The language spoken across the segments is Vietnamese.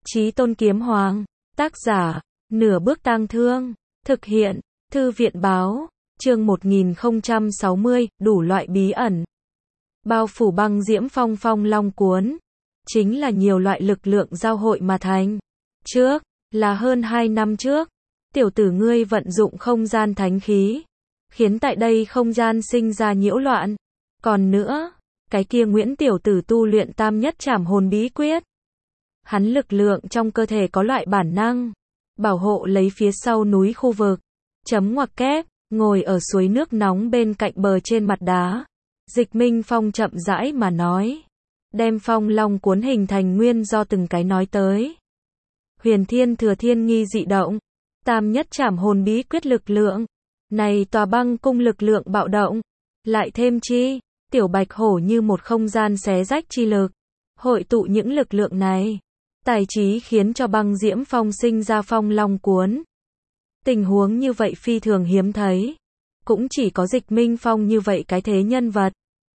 Chí Tôn Kiếm Hoàng, tác giả, Nửa Bước Tang Thương, thực hiện, Thư viện báo, chương 1060, đủ loại bí ẩn. Bao phủ băng diễm phong phong long cuốn, chính là nhiều loại lực lượng giao hội mà thành. Trước, là hơn 2 năm trước, tiểu tử ngươi vận dụng không gian thánh khí, khiến tại đây không gian sinh ra nhiễu loạn. Còn nữa, cái kia Nguyễn tiểu tử tu luyện tam nhất trảm hồn bí quyết. Hắn lực lượng trong cơ thể có loại bản năng, bảo hộ lấy phía sau núi khu vực. Chấm ngoặc kép, ngồi ở suối nước nóng bên cạnh bờ trên mặt đá. Dịch Minh Phong chậm rãi mà nói. Đem phong long cuốn hình thành nguyên do từng cái nói tới. Huyền Thiên Thừa Thiên Nghi dị động. Tam nhất trảm hồn bí quyết lực lượng. Này tòa băng cung lực lượng bạo động. Lại thêm chi, tiểu bạch hổ như một không gian xé rách chi lực. Hội tụ những lực lượng này. Tài trí khiến cho băng diễm phong sinh ra phong long cuốn. Tình huống như vậy phi thường hiếm thấy. Cũng chỉ có Dịch Minh Phong như vậy cái thế nhân vật.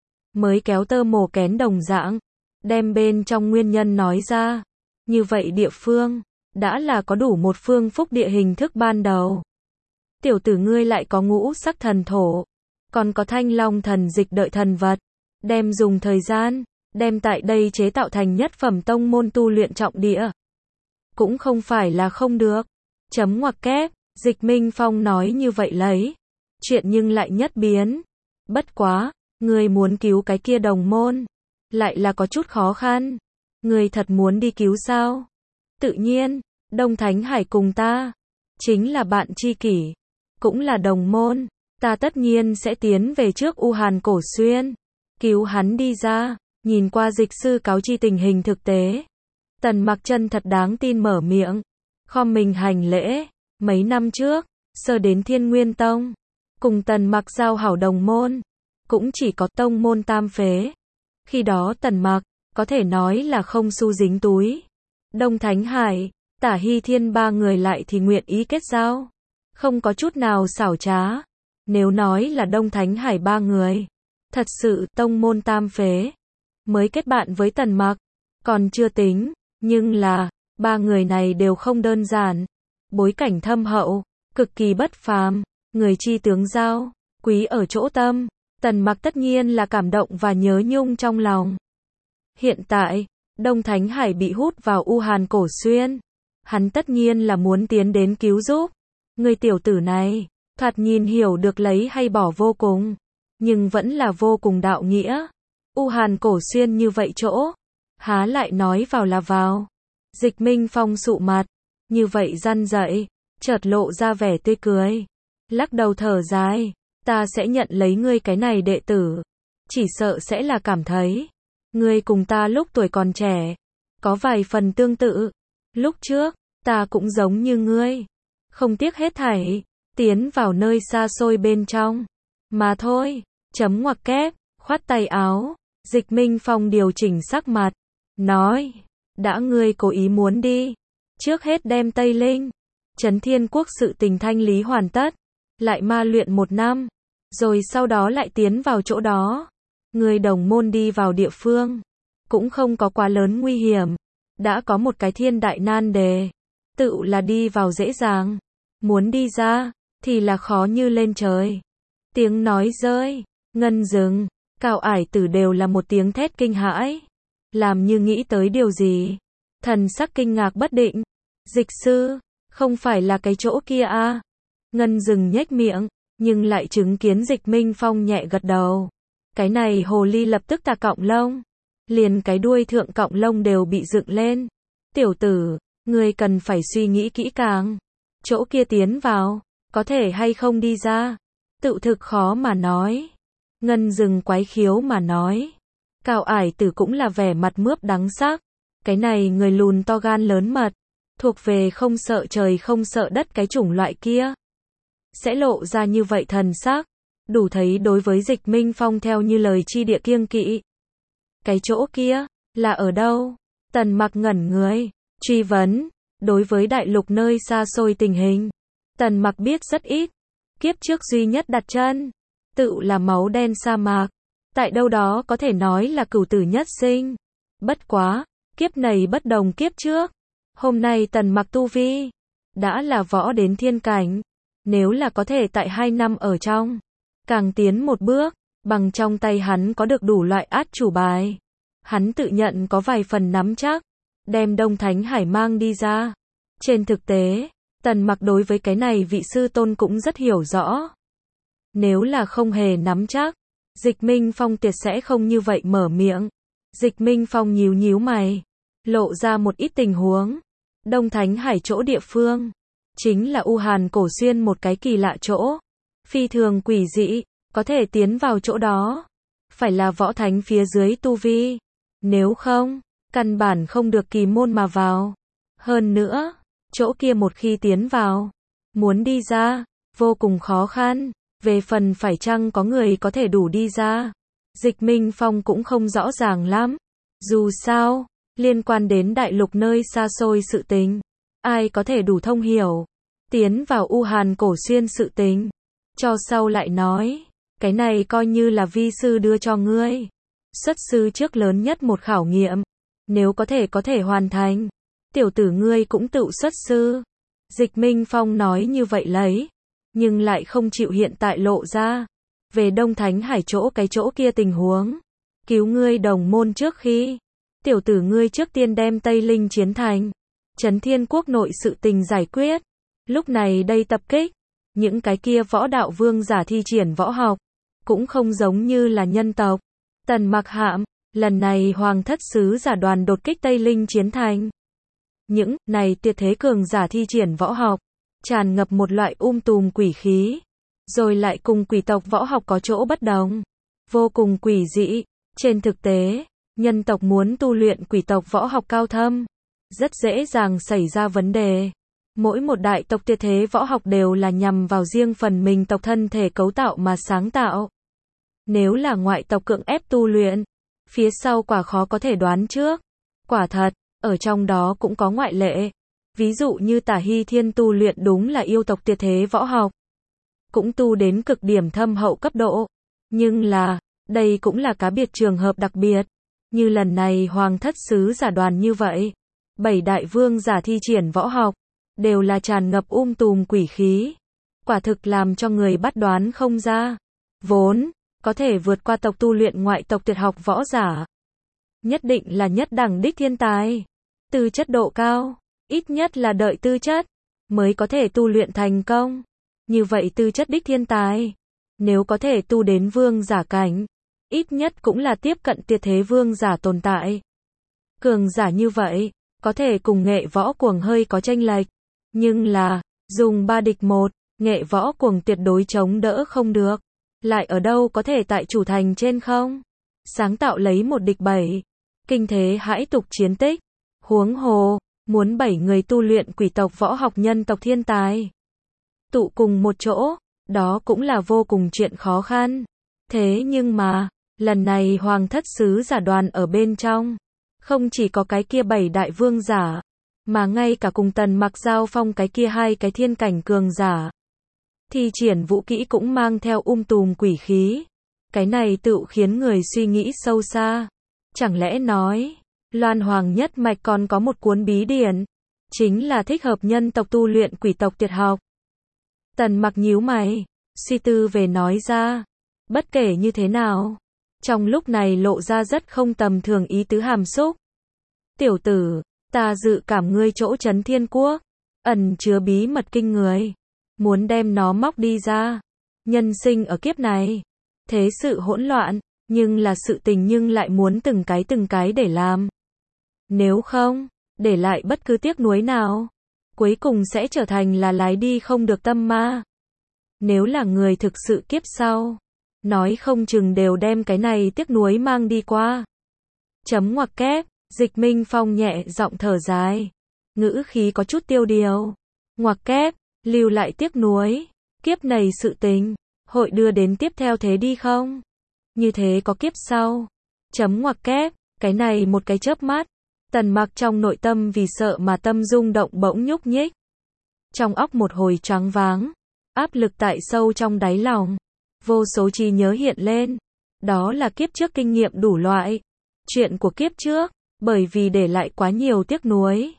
Mới kéo tơ mồ kén đồng dạng. Đem bên trong nguyên nhân nói ra. Như vậy địa phương, đã là có đủ một phương phúc địa hình thức ban đầu. Tiểu tử ngươi lại có ngũ sắc thần thổ. Còn có thanh long thần dịch đợi thần vật. Đem dùng thời gian, đem tại đây chế tạo thành nhất phẩm tông môn tu luyện trọng địa. Cũng không phải là không được. Chấm ngoặc kép, Dịch Minh Phong nói như vậy lấy. Chuyện nhưng lại nhất biến. Bất quá, ngươi muốn cứu cái kia đồng môn. Lại là có chút khó khăn. Ngươi thật muốn đi cứu sao? Tự nhiên, Đông Thánh Hải cùng ta. Chính là bạn tri kỷ. Cũng là đồng môn. Ta tất nhiên sẽ tiến về trước U Hàn Cổ Xuyên. Cứu hắn đi ra. Nhìn qua dịch sư cáo chi tình hình thực tế. Tần Mặc chân thật đáng tin mở miệng. Khom mình hành lễ. Mấy năm trước, sơ đến Thiên Nguyên Tông. Cùng Tần Mặc giao hảo đồng môn. Cũng chỉ có tông môn tam phế. Khi đó Tần Mặc, có thể nói là không xu dính túi. Đông Thánh Hải, Tả Hy Thiên ba người lại thì nguyện ý kết giao. Không có chút nào xảo trá. Nếu nói là Đông Thánh Hải ba người. Thật sự tông môn tam phế. Mới kết bạn với Tần Mặc. Còn chưa tính. Nhưng là, ba người này đều không đơn giản. Bối cảnh thâm hậu, cực kỳ bất phàm. Người chi tướng giao, quý ở chỗ tâm. Tần Mặc tất nhiên là cảm động và nhớ nhung trong lòng. Hiện tại, Đông Thánh Hải bị hút vào U Hàn Cổ Xuyên. Hắn tất nhiên là muốn tiến đến cứu giúp. Người tiểu tử này, thoạt nhìn hiểu được lấy hay bỏ vô cùng. Nhưng vẫn là vô cùng đạo nghĩa. U Hàn Cổ Xuyên như vậy chỗ. Há lại nói vào là vào. Dịch Minh Phong sụ mặt. Như vậy răn dậy. Chợt lộ ra vẻ tươi cười. Lắc đầu thở dài. Ta sẽ nhận lấy ngươi cái này đệ tử. Chỉ sợ sẽ là cảm thấy. Ngươi cùng ta lúc tuổi còn trẻ. Có vài phần tương tự. Lúc trước, ta cũng giống như ngươi. Không tiếc hết thảy. Tiến vào nơi xa xôi bên trong. Mà thôi. Chấm ngoặc kép. Khoát tay áo. Dịch Minh Phong điều chỉnh sắc mặt. Nói. Đã ngươi cố ý muốn đi. Trước hết đem Tây Linh. Trấn Thiên Quốc sự tình thanh lý hoàn tất. Lại ma luyện 1 năm. Rồi sau đó lại tiến vào chỗ đó. Người đồng môn đi vào địa phương. Cũng không có quá lớn nguy hiểm. Đã có một cái thiên đại nan đề. Tự là đi vào dễ dàng. Muốn đi ra, thì là khó như lên trời. Tiếng nói rơi. Ngân dừng. Cao Ải Tử đều là một tiếng thét kinh hãi. Làm như nghĩ tới điều gì. Thần sắc kinh ngạc bất định. Dịch sư, không phải là cái chỗ kia à? Ngân dừng nhếch miệng, nhưng lại chứng kiến Dịch Minh Phong nhẹ gật đầu. Cái này hồ ly lập tức tà cọng lông. Liền cái đuôi thượng cọng lông đều bị dựng lên. Tiểu tử, ngươi cần phải suy nghĩ kỹ càng. Chỗ kia tiến vào, có thể hay không đi ra. Tự thực khó mà nói. Ngân dừng quái khiếu mà nói. Cao Ải Tử cũng là vẻ mặt mướp đắng sắc. Cái này người lùn to gan lớn mật. Thuộc về không sợ trời không sợ đất cái chủng loại kia. Sẽ lộ ra như vậy thần sắc. Đủ thấy đối với Dịch Minh Phong theo như lời chi địa kiêng kỵ. Cái chỗ kia, là ở đâu? Tần Mặc ngẩn người, truy vấn. Đối với đại lục nơi xa xôi tình hình. Tần Mặc biết rất ít. Kiếp trước duy nhất đặt chân. Tự là máu đen sa mạc. Tại đâu đó có thể nói là cửu tử nhất sinh. Bất quá, kiếp này bất đồng kiếp trước. Hôm nay Tần Mặc tu vi đã là võ đến thiên cảnh, nếu là có thể tại 2 năm ở trong càng tiến một bước, bằng trong tay hắn có được đủ loại át chủ bài, hắn tự nhận có vài phần nắm chắc đem Đông Thánh Hải mang đi ra. Trên thực tế, Tần Mặc đối với cái này vị sư tôn cũng rất hiểu rõ. Nếu là không hề nắm chắc, Dịch Minh Phong tuyệt sẽ không như vậy mở miệng. Dịch Minh Phong nhíu nhíu mày, lộ ra một ít tình huống. Đông Thánh Hải chỗ địa phương, chính là U Hàn Cổ Xuyên một cái kỳ lạ chỗ, phi thường quỷ dị, có thể tiến vào chỗ đó, phải là võ thánh phía dưới tu vi, nếu không, căn bản không được kỳ môn mà vào. Hơn nữa, chỗ kia một khi tiến vào, muốn đi ra, vô cùng khó khăn, về phần phải chăng có người có thể đủ đi ra, Dịch Minh Phong cũng không rõ ràng lắm. Dù sao, liên quan đến đại lục nơi xa xôi sự tình, ai có thể đủ thông hiểu, tiến vào U Hàn Cổ Xuyên sự tình, cho sau lại nói, cái này coi như là vi sư đưa cho ngươi. Xuất sư trước lớn nhất một khảo nghiệm, nếu có thể hoàn thành, tiểu tử ngươi cũng tự xuất sư. Dịch Minh Phong nói như vậy lấy, nhưng lại không chịu hiện tại lộ ra về Đông Thánh Hải chỗ cái chỗ kia tình huống. Cứu ngươi đồng môn trước khi, tiểu tử ngươi trước tiên đem Tây Linh chiến thành, Trấn Thiên Quốc nội sự tình giải quyết. Lúc này đây tập kích, những cái kia võ đạo vương giả thi triển võ học, cũng không giống như là nhân tộc. Tần Mặc hạm, lần này Hoàng Thất Sứ giả đoàn đột kích Tây Linh chiến thành. Những này tuyệt thế cường giả thi triển võ học, tràn ngập một loại tùm quỷ khí, rồi lại cùng quỷ tộc võ học có chỗ bất đồng, vô cùng quỷ dị. Trên thực tế, nhân tộc muốn tu luyện quỷ tộc võ học cao thâm, rất dễ dàng xảy ra vấn đề. Mỗi một đại tộc tuyệt thế võ học đều là nhằm vào riêng phần mình tộc thân thể cấu tạo mà sáng tạo. Nếu là ngoại tộc cưỡng ép tu luyện, phía sau quả khó có thể đoán trước. Quả thật, ở trong đó cũng có ngoại lệ. Ví dụ như Tả Hy Thiên tu luyện đúng là yêu tộc tuyệt thế võ học, cũng tu đến cực điểm thâm hậu cấp độ. Nhưng là, đây cũng là cá biệt trường hợp đặc biệt. Như lần này Hoàng Thất Sứ giả đoàn như vậy, 7 đại vương giả thi triển võ học, đều là tràn ngập tùm quỷ khí. Quả thực làm cho người bắt đoán không ra. Vốn, có thể vượt qua tộc tu luyện ngoại tộc tuyệt học võ giả, nhất định là nhất đẳng đích thiên tài. Tư chất độ cao, ít nhất là đợi tư chất, mới có thể tu luyện thành công. Như vậy tư chất đích thiên tài, nếu có thể tu đến vương giả cảnh, ít nhất cũng là tiếp cận tuyệt thế vương giả tồn tại. Cường giả như vậy, có thể cùng nghệ võ cuồng hơi có chênh lệch, nhưng là, dùng 3 địch 1, nghệ võ cuồng tuyệt đối chống đỡ không được. Lại ở đâu có thể tại chủ thành trên không sáng tạo lấy 1 địch 7, kinh thế hãi tục chiến tích. Huống hồ, muốn 7 người tu luyện quỷ tộc võ học nhân tộc thiên tài tụ cùng một chỗ, đó cũng là vô cùng chuyện khó khăn. Thế nhưng mà, lần này Hoàng Thất Sứ giả đoàn ở bên trong, không chỉ có cái kia 7 đại vương giả, mà ngay cả cùng Tần Mặc giao phong cái kia 2 cái thiên cảnh cường giả, thi triển vũ kỹ cũng mang theo tùm quỷ khí. Cái này tự khiến người suy nghĩ sâu xa. Chẳng lẽ nói, Loan Hoàng nhất mạch còn có một cuốn bí điển, chính là thích hợp nhân tộc tu luyện quỷ tộc tuyệt học. Tần Mặc nhíu mày, suy tư về nói ra. Bất kể như thế nào, trong lúc này lộ ra rất không tầm thường ý tứ hàm xúc. Tiểu tử, ta dự cảm ngươi chỗ Trấn Thiên Quốc ẩn chứa bí mật kinh người, muốn đem nó móc đi ra. Nhân sinh ở kiếp này, thế sự hỗn loạn, nhưng là sự tình nhưng lại muốn từng cái để làm. Nếu không, để lại bất cứ tiếc nuối nào, cuối cùng sẽ trở thành là lái đi không được tâm ma. Nếu là người thực sự kiếp sau, nói không chừng đều đem cái này tiếc nuối mang đi qua. Chấm ngoặc kép, Dịch Minh Phong nhẹ giọng thở dài, ngữ khí có chút tiêu điều. Ngoặc kép, lưu lại tiếc nuối, kiếp này sự tình, hội đưa đến tiếp theo thế đi không? Như thế có kiếp sau. Chấm ngoặc kép, cái này một cái chớp mắt, Tần Mặc trong nội tâm vì sợ mà tâm rung động bỗng nhúc nhích. Trong óc một hồi choáng váng, áp lực tại sâu trong đáy lòng, vô số trí nhớ hiện lên. Đó là kiếp trước kinh nghiệm đủ loại, chuyện của kiếp trước, bởi vì để lại quá nhiều tiếc nuối,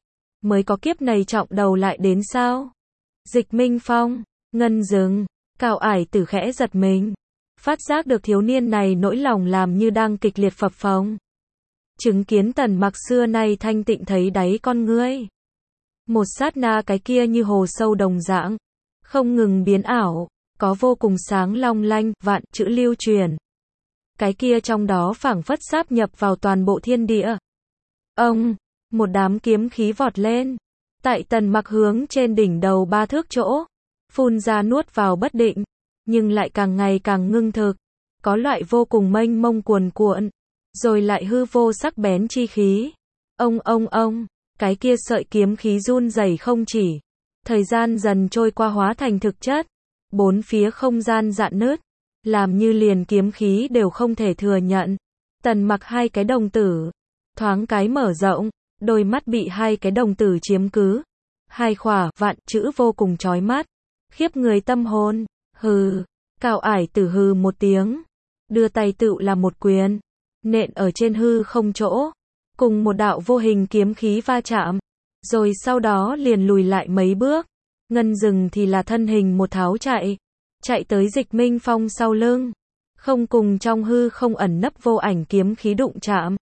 mới có kiếp này trọng đầu lại đến sao? Dịch Minh Phong, Ngân dừng, Cao Ải Tử khẽ giật mình. Phát giác được thiếu niên này nỗi lòng làm như đang kịch liệt phập phồng. Chứng kiến Tần Mặc xưa nay thanh tịnh thấy đáy con ngươi. Một sát na cái kia như hồ sâu đồng dạng, không ngừng biến ảo, có vô cùng sáng long lanh, vạn chữ lưu truyền. Cái kia trong đó phảng phất sáp nhập vào toàn bộ thiên địa. Ông, một đám kiếm khí vọt lên, tại Tần Mặc hướng trên đỉnh đầu 3 thước chỗ, phun ra nuốt vào bất định, nhưng lại càng ngày càng ngưng thực, có loại vô cùng mênh mông cuồn cuộn, rồi lại hư vô sắc bén chi khí. Ông, cái kia sợi kiếm khí run rẩy không chỉ, thời gian dần trôi qua hóa thành thực chất, bốn phía không gian rạn nứt, làm như liền kiếm khí đều không thể thừa nhận. Tần Mặc hai cái đồng tử, thoáng cái mở rộng, đôi mắt bị hai cái đồng tử chiếm cứ. Hai khỏa vạn chữ vô cùng chói mắt, khiếp người tâm hồn. Hừ, Cao Ải Tử hừ một tiếng, đưa tay tựu là một quyền, nện ở trên hư không chỗ, cùng một đạo vô hình kiếm khí va chạm, rồi sau đó liền lùi lại mấy bước. Ngân dừng thì là thân hình một tháo chạy tới Dịch Minh Phong sau lưng, không cùng trong hư không ẩn nấp vô ảnh kiếm khí đụng chạm.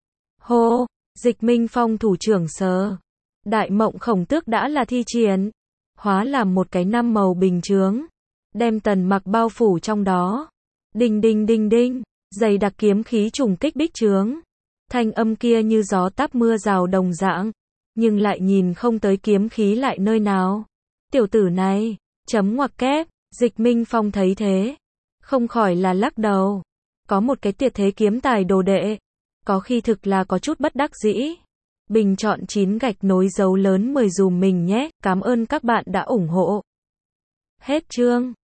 Hô, Dịch Minh Phong thủ trưởng sờ, đại mộng khổng tước đã là thi triển, hóa làm một cái năm màu bình chướng, đem Tần Mặc bao phủ trong đó. Đinh đinh đinh đinh, dày đặc kiếm khí trùng kích bích chướng. Thanh âm kia như gió táp mưa rào đồng dạng, nhưng lại nhìn không tới kiếm khí lại nơi nào. Tiểu tử này, chấm ngoặc kép, Dịch Minh Phong thấy thế, không khỏi là lắc đầu. Có một cái tuyệt thế kiếm tài đồ đệ, có khi thực là có chút bất đắc dĩ. Bình chọn 9 gạch nối dấu lớn 10 dùm mình nhé, cảm ơn các bạn đã ủng hộ. Hết chương.